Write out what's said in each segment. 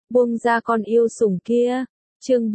buông ra con yêu sủng kia. Chương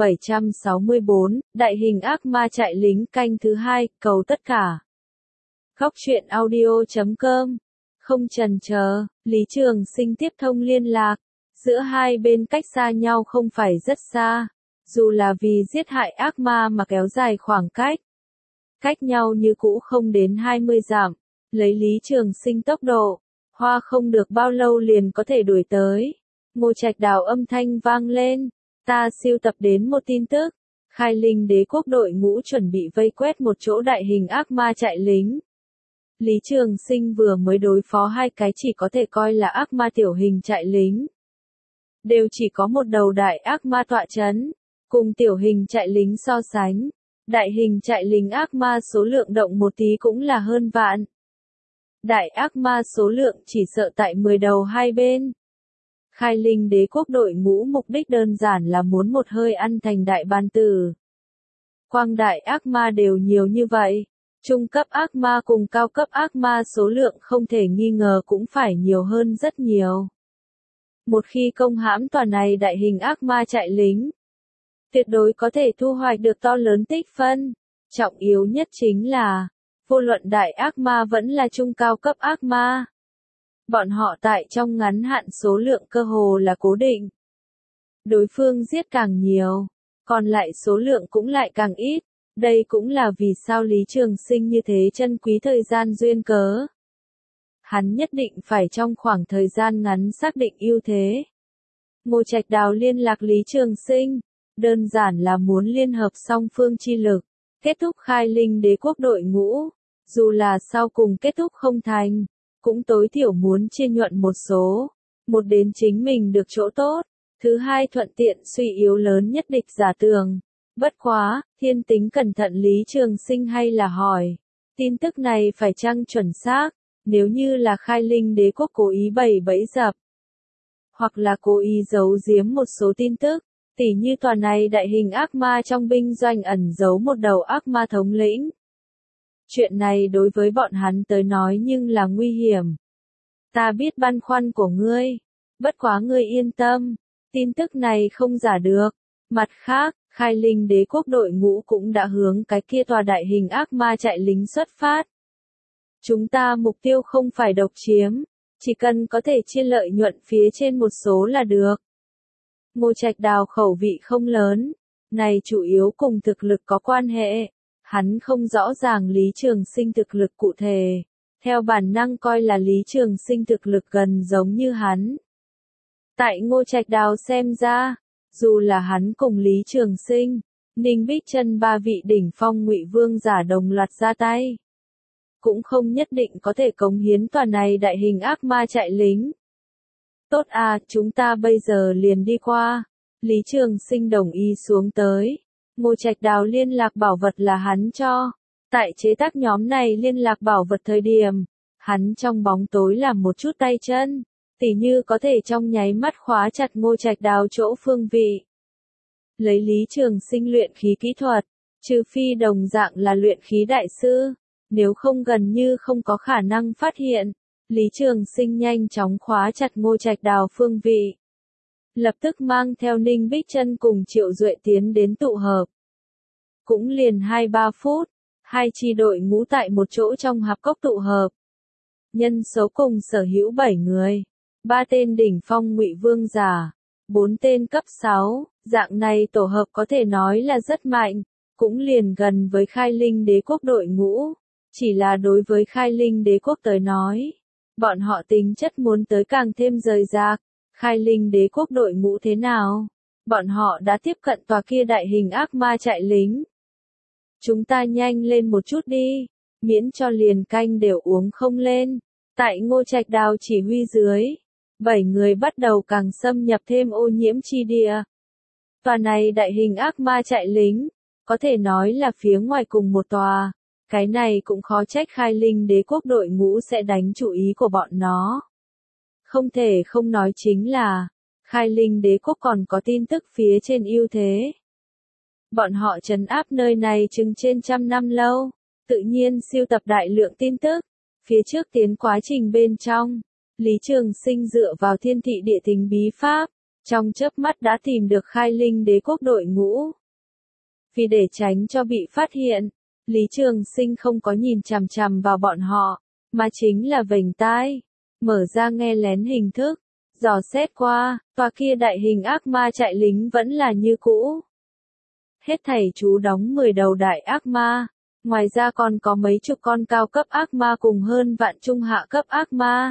764, đại hình ác ma chạy lính canh thứ 2, cầu tất cả. Góc truyện audio.com. Không chần chờ, Lý Trường Sinh tiếp thông liên lạc. Giữa hai bên cách xa nhau không phải rất xa. Dù là vì giết hại ác ma mà kéo dài khoảng cách. Cách nhau như cũ không đến 20 dặm. Lấy Lý Trường Sinh tốc độ, hoa không được bao lâu liền có thể đuổi tới. Ngô Trạch Đào âm thanh vang lên. Ta siêu tập đến một tin tức. Khai Linh Đế quốc đội ngũ chuẩn bị vây quét một chỗ đại hình ác ma chạy lính. Lý Trường Sinh vừa mới đối phó hai cái chỉ có thể coi là ác ma tiểu hình chạy lính. Đều chỉ có một đầu đại ác ma tọa chấn. Cùng tiểu hình chạy lính so sánh. Đại hình chạy lính ác ma số lượng động một tí cũng là hơn vạn. Đại ác ma số lượng chỉ sợ tại 10 đầu hai bên. Khai Linh Đế quốc đội ngũ mục đích đơn giản là muốn một hơi ăn thành đại ban tử. Quang đại ác ma đều nhiều như vậy. Trung cấp ác ma cùng cao cấp ác ma số lượng không thể nghi ngờ cũng phải nhiều hơn rất nhiều. Một khi công hãm tòa này đại hình ác ma chạy lính, tuyệt đối có thể thu hoạch được to lớn tích phân. Trọng yếu nhất chính là, vô luận đại ác ma vẫn là trung cao cấp ác ma. Bọn họ tại trong ngắn hạn số lượng cơ hồ là cố định. Đối phương giết càng nhiều, còn lại số lượng cũng lại càng ít. Đây cũng là vì sao Lý Trường Sinh như thế trân quý thời gian duyên cớ. Hắn nhất định phải trong khoảng thời gian ngắn xác định ưu thế. Ngô Trạch Đào liên lạc Lý Trường Sinh, đơn giản là muốn liên hợp song phương chi lực, kết thúc Khai Linh Đế quốc đội ngũ. Dù là sau cùng kết thúc không thành, cũng tối thiểu muốn chia nhuận một số. Một đến chính mình được chỗ tốt, thứ hai thuận tiện suy yếu lớn nhất địch giả tường. Bất quá, thiên tính cẩn thận Lý Trường Sinh hay là hỏi, tin tức này phải chăng chuẩn xác, nếu như là Khai Linh Đế quốc cố ý bày bẫy dập, hoặc là cố ý giấu giếm một số tin tức, tỉ như tòa này đại hình ác ma trong binh doanh ẩn giấu một đầu ác ma thống lĩnh. Chuyện này đối với bọn hắn tới nói nhưng là nguy hiểm. Ta biết băn khoăn của ngươi, bất quá ngươi yên tâm, tin tức này không giả được. Mặt khác, Khai Linh Đế quốc đội ngũ cũng đã hướng cái kia tòa đại hình ác ma chạy lính xuất phát. Chúng ta mục tiêu không phải độc chiếm, chỉ cần có thể chia lợi nhuận phía trên một số là được. Ngô Trạch Đào khẩu vị không lớn, này chủ yếu cùng thực lực có quan hệ. Hắn không rõ ràng Lý Trường Sinh thực lực cụ thể, theo bản năng coi là Lý Trường Sinh thực lực gần giống như hắn. Tại Ngô Trạch Đào xem ra, dù là hắn cùng Lý Trường Sinh, Ninh Bích Chân ba vị đỉnh phong ngụy vương giả đồng loạt ra tay, cũng không nhất định có thể cống hiến tòa này đại hình ác ma chạy lính. Tốt à, chúng ta bây giờ liền đi qua. Lý Trường Sinh đồng ý xuống tới. Ngô Trạch Đào liên lạc bảo vật là hắn cho. Tại chế tác nhóm này liên lạc bảo vật thời điểm, hắn trong bóng tối làm một chút tay chân, tỉ như có thể trong nháy mắt khóa chặt Ngô Trạch Đào chỗ phương vị. Lấy Lý Trường Sinh luyện khí kỹ thuật, trừ phi đồng dạng là luyện khí đại sư, nếu không gần như không có khả năng phát hiện. Lý Trường Sinh nhanh chóng khóa chặt Ngô Trạch Đào phương vị. Lập tức mang theo Ninh Bích Chân cùng Triệu Duệ tiến đến tụ hợp. Cũng liền 2-3 phút, hai chi đội ngũ tại một chỗ trong hạp cốc tụ hợp. Nhân số cùng sở hữu 7 người, 3 tên đỉnh phong ngụy vương giả, 4 tên cấp 6, dạng này tổ hợp có thể nói là rất mạnh, cũng liền gần với Khai Linh Đế quốc đội ngũ. Chỉ là đối với Khai Linh Đế quốc tới nói, bọn họ tính chất muốn tới càng thêm rời rạc. Khai Linh Đế quốc đội ngũ thế nào? Bọn họ đã tiếp cận tòa kia đại hình ác ma chạy lính. Chúng ta nhanh lên một chút đi, miễn cho liền canh đều uống không lên. Tại Ngô Trạch Đào chỉ huy dưới, 7 người bắt đầu càng xâm nhập thêm ô nhiễm chi địa. Tòa này đại hình ác ma chạy lính, có thể nói là phía ngoài cùng một tòa. Cái này cũng khó trách Khai Linh Đế quốc đội ngũ sẽ đánh chủ ý của bọn nó. Không thể không nói chính là, Khai Linh Đế quốc còn có tin tức phía trên ưu thế. Bọn họ trấn áp nơi này chừng trên 100 năm lâu, tự nhiên siêu tập đại lượng tin tức. Phía trước tiến quá trình bên trong, Lý Trường Sinh dựa vào thiên thị địa tính bí pháp, trong chớp mắt đã tìm được Khai Linh đế quốc đội ngũ. Vì để tránh cho bị phát hiện, Lý Trường Sinh không có nhìn chằm chằm vào bọn họ, mà chính là vểnh tai, mở ra nghe lén hình thức, dò xét qua, tòa kia đại hình ác ma trại lính vẫn là như cũ. Hết thảy chú đóng 10 đầu đại ác ma, ngoài ra còn có mấy chục con cao cấp ác ma cùng hơn vạn trung hạ cấp ác ma.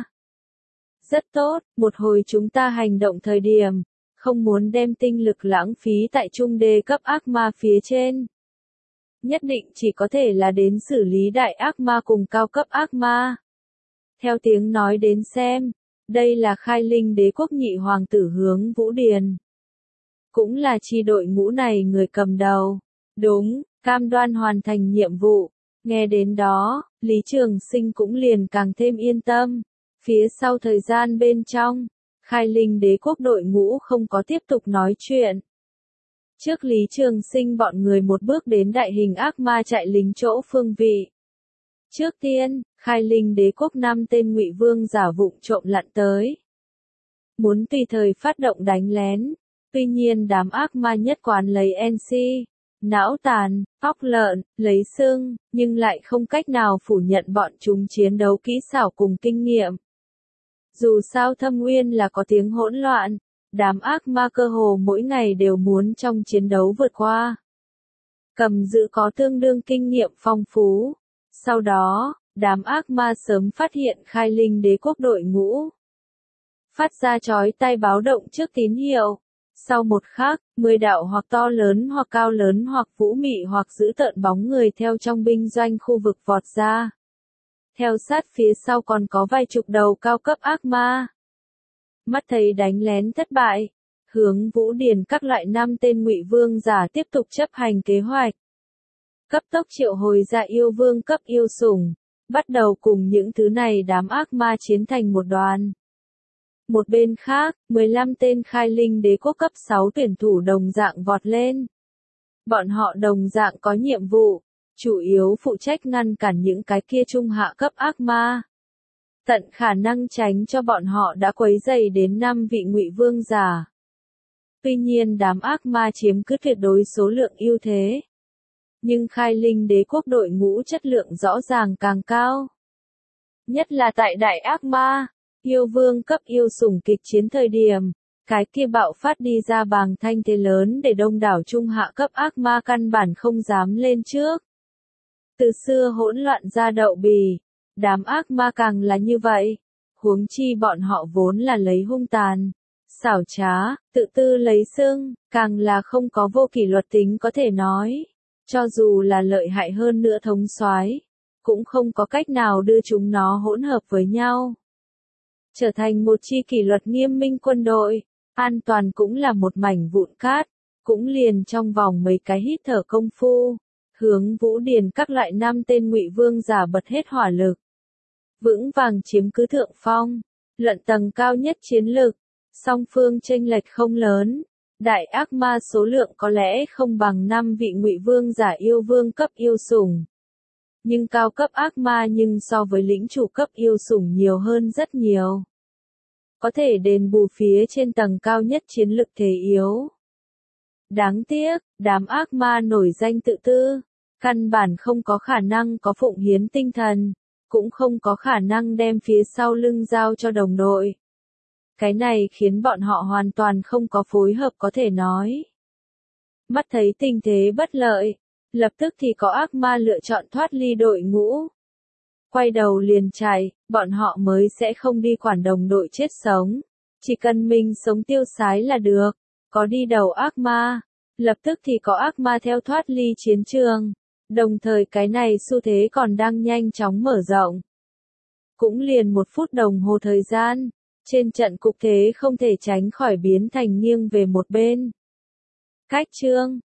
Rất tốt, một hồi chúng ta hành động thời điểm, không muốn đem tinh lực lãng phí tại trung đê cấp ác ma phía trên. Nhất định chỉ có thể là đến xử lý đại ác ma cùng cao cấp ác ma. Theo tiếng nói đến xem, đây là Khai Linh đế quốc nhị hoàng tử Hướng Vũ Điền. Cũng là chi đội ngũ này người cầm đầu. Đúng, cam đoan hoàn thành nhiệm vụ. Nghe đến đó, Lý Trường Sinh cũng liền càng thêm yên tâm. Phía sau thời gian bên trong, Khai Linh đế quốc đội ngũ không có tiếp tục nói chuyện. Trước Lý Trường Sinh bọn người một bước đến đại hình ác ma trại lính chỗ phương vị. Trước tiên, Khai Linh đế quốc 5 tên ngụy vương giả vụng trộm lặn tới. Muốn tùy thời phát động đánh lén, tuy nhiên đám ác ma nhất quán lấy NC, não tàn, óc lợn, lấy xương, nhưng lại không cách nào phủ nhận bọn chúng chiến đấu kỹ xảo cùng kinh nghiệm. Dù sao Thâm Nguyên là có tiếng hỗn loạn, đám ác ma cơ hồ mỗi ngày đều muốn trong chiến đấu vượt qua. Cầm giữ có tương đương kinh nghiệm phong phú. Sau đó, đám ác ma sớm phát hiện Khai Linh đế quốc đội ngũ. Phát ra chói tai báo động trước tín hiệu. Sau một khắc, 10 đạo hoặc to lớn hoặc cao lớn hoặc vũ mị hoặc giữ tợn bóng người theo trong binh doanh khu vực vọt ra. Theo sát phía sau còn có vài chục đầu cao cấp ác ma. Mắt thấy đánh lén thất bại, Hướng Vũ Điền các loại 5 tên ngụy vương giả tiếp tục chấp hành kế hoạch. Cấp tốc triệu hồi ra yêu vương cấp yêu sủng, bắt đầu cùng những thứ này đám ác ma chiến thành một đoàn. Một bên khác, 15 tên Khai Linh đế quốc cấp 6 tuyển thủ đồng dạng vọt lên. Bọn họ đồng dạng có nhiệm vụ, chủ yếu phụ trách ngăn cản những cái kia trung hạ cấp ác ma. Tận khả năng tránh cho bọn họ đã quấy rầy đến 5 vị ngụy vương giả. Tuy nhiên đám ác ma chiếm cứ tuyệt đối số lượng ưu thế. Nhưng Khai Linh đế quốc đội ngũ chất lượng rõ ràng càng cao. Nhất là tại đại ác ma, yêu vương cấp yêu sủng kịch chiến thời điểm, cái kia bạo phát đi ra bàng thanh thế lớn để đông đảo trung hạ cấp ác ma căn bản không dám lên trước. Từ xưa hỗn loạn ra đậu bì, đám ác ma càng là như vậy, huống chi bọn họ vốn là lấy hung tàn, xảo trá, tự tư lấy xưng, càng là không có vô kỷ luật tính có thể nói. Cho dù là lợi hại hơn nữa thống soái, cũng không có cách nào đưa chúng nó hỗn hợp với nhau. Trở thành một chi kỷ luật nghiêm minh quân đội, an toàn cũng là một mảnh vụn cát, cũng liền trong vòng mấy cái hít thở công phu. Hướng Vũ Điền các loại 5 tên ngụy vương giả bật hết hỏa lực. Vững vàng chiếm cứ thượng phong, luận tầng cao nhất chiến lực, song phương chênh lệch không lớn. Đại ác ma số lượng có lẽ không bằng 5 vị ngụy vương giả yêu vương cấp yêu sủng. Nhưng cao cấp ác ma nhưng so với lĩnh chủ cấp yêu sủng nhiều hơn rất nhiều. Có thể đền bù phía trên tầng cao nhất chiến lực thế yếu. Đáng tiếc, đám ác ma nổi danh tự tư, căn bản không có khả năng có phụng hiến tinh thần, cũng không có khả năng đem phía sau lưng giao cho đồng đội. Cái này khiến bọn họ hoàn toàn không có phối hợp có thể nói. Mắt thấy tình thế bất lợi, lập tức thì có ác ma lựa chọn thoát ly đội ngũ. Quay đầu liền chạy, bọn họ mới sẽ không đi quản đồng đội chết sống. Chỉ cần mình sống tiêu sái là được. Có đi đầu ác ma, lập tức thì có ác ma theo thoát ly chiến trường. Đồng thời cái này xu thế còn đang nhanh chóng mở rộng. Cũng liền 1 phút đồng hồ thời gian, trên trận cục thế không thể tránh khỏi biến thành nghiêng về một bên. Cách chương